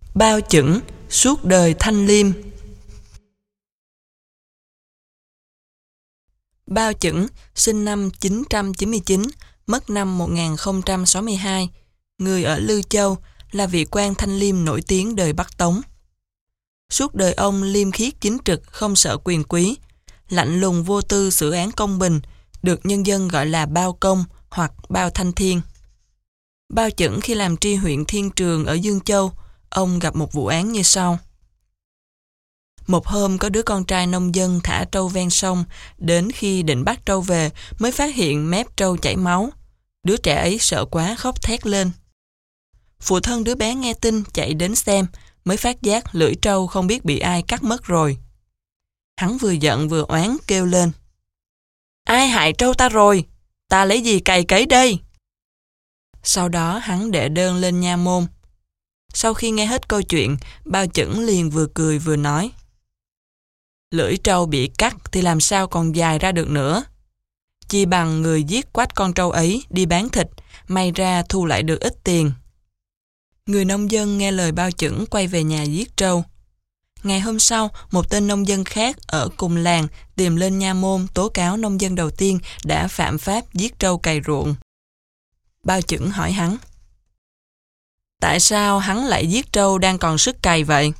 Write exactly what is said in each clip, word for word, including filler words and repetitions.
Bao Chững suốt đời thanh liêm. Bao Chững sinh năm chín trăm chín mươi chín, mất năm một nghìn không trăm sáu mươi hai, người ở Lư Châu, là vị quan thanh liêm nổi tiếng đời Bắc Tống. Suốt đời ông liêm khiết chính trực, không sợ quyền quý, lạnh lùng vô tư, xử án công bình, được nhân dân gọi là Bao Công hoặc Bao Thanh Thiên. Bao Chững khi làm tri huyện Thiên Trường ở Dương Châu, ông gặp một vụ án như sau. Một hôm có đứa con trai nông dân thả trâu ven sông, đến khi định bắt trâu về mới phát hiện mép trâu chảy máu. Đứa trẻ ấy sợ quá khóc thét lên. Phụ thân đứa bé nghe tin chạy đến xem, mới phát giác lưỡi trâu không biết bị ai cắt mất rồi. Hắn vừa giận vừa oán kêu lên. Ai hại trâu ta rồi? Ta lấy gì cày cấy đây? Sau đó hắn đệ đơn lên nha môn. Sau khi nghe hết câu chuyện, Bao Chững liền vừa cười vừa nói. Lưỡi trâu bị cắt thì làm sao còn dài ra được nữa. Chi bằng người giết quách con trâu ấy đi bán thịt, may ra thu lại được ít tiền. Người nông dân nghe lời Bao Chững quay về nhà giết trâu. Ngày hôm sau, một tên nông dân khác ở cùng làng tìm lên nha môn tố cáo nông dân đầu tiên đã phạm pháp giết trâu cày ruộng. Bao Chững hỏi hắn. Tại sao hắn lại giết trâu đang còn sức cày vậy?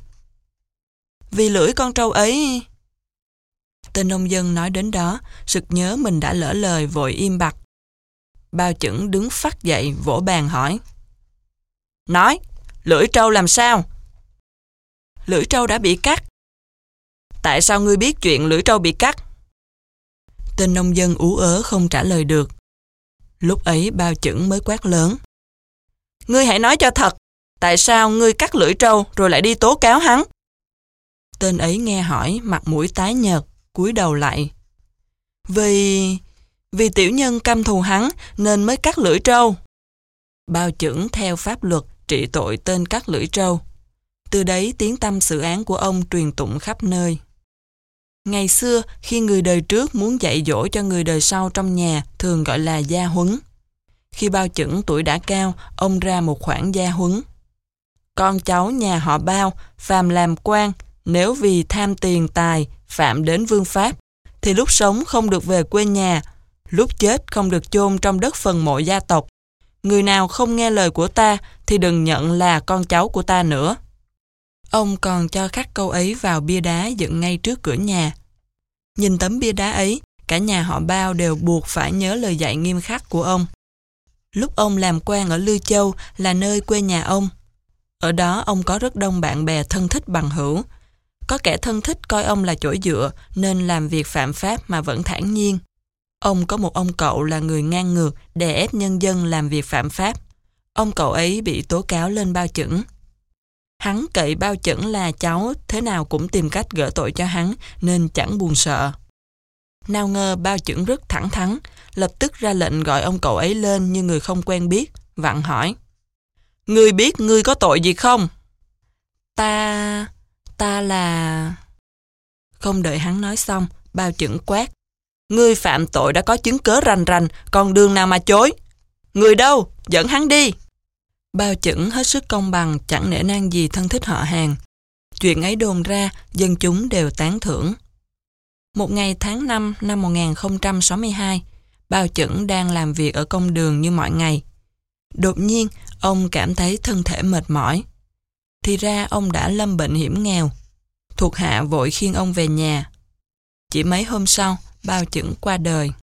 Vì lưỡi con trâu ấy... Tên nông dân nói đến đó, sực nhớ mình đã lỡ lời vội im bặt. Bao Chững đứng phắt dậy vỗ bàn hỏi. Nói, lưỡi trâu làm sao? Lưỡi trâu đã bị cắt. Tại sao ngươi biết chuyện lưỡi trâu bị cắt? Tên nông dân ú ớ không trả lời được. Lúc ấy Bao Chững mới quát lớn. Ngươi hãy nói cho thật, tại sao ngươi cắt lưỡi trâu rồi lại đi tố cáo hắn? Tên ấy nghe hỏi, mặt mũi tái nhợt, cúi đầu lại. Vì... vì tiểu nhân căm thù hắn nên mới cắt lưỡi trâu. Bao Chững theo pháp luật trị tội tên cắt lưỡi trâu. Từ đấy tiếng tăm xử án của ông truyền tụng khắp nơi. Ngày xưa, khi người đời trước muốn dạy dỗ cho người đời sau trong nhà thường gọi là gia huấn. Khi Bao Chững tuổi đã cao, ông ra một khoản gia huấn. Con cháu nhà họ Bao, phàm làm quan, nếu vì tham tiền tài, phạm đến vương pháp, thì lúc sống không được về quê nhà, lúc chết không được chôn trong đất phần mộ gia tộc. Người nào không nghe lời của ta thì đừng nhận là con cháu của ta nữa. Ông còn cho khắc câu ấy vào bia đá dựng ngay trước cửa nhà. Nhìn tấm bia đá ấy, cả nhà họ Bao đều buộc phải nhớ lời dạy nghiêm khắc của ông. Lúc ông làm quan ở Lư Châu là nơi quê nhà ông. Ở đó ông có rất đông bạn bè thân thích bằng hữu. Có kẻ thân thích coi ông là chỗ dựa nên làm việc phạm pháp mà vẫn thản nhiên. Ông có một ông cậu là người ngang ngược, đè ép nhân dân làm việc phạm pháp. Ông cậu ấy bị tố cáo lên Bao Chững. Hắn cậy Bao Chững là cháu, thế nào cũng tìm cách gỡ tội cho hắn nên chẳng buồn sợ. Nào ngờ Bao Chững rất thẳng thắn, lập tức ra lệnh gọi ông cậu ấy lên như người không quen biết, vặn hỏi. Ngươi biết ngươi có tội gì không? Ta... ta là... Không đợi hắn nói xong, Bao Chững quát. Ngươi phạm tội đã có chứng cớ rành rành, còn đường nào mà chối? Người đâu? Dẫn hắn đi. Bao Chững hết sức công bằng, chẳng nể nang gì thân thích họ hàng. Chuyện ấy đồn ra, dân chúng đều tán thưởng. Một ngày tháng năm năm một nghìn không trăm sáu mươi hai, Bao Chững đang làm việc ở công đường như mọi ngày. Đột nhiên, ông cảm thấy thân thể mệt mỏi. Thì ra ông đã lâm bệnh hiểm nghèo. Thuộc hạ vội khiêng ông về nhà. Chỉ mấy hôm sau, Bao Chững qua đời.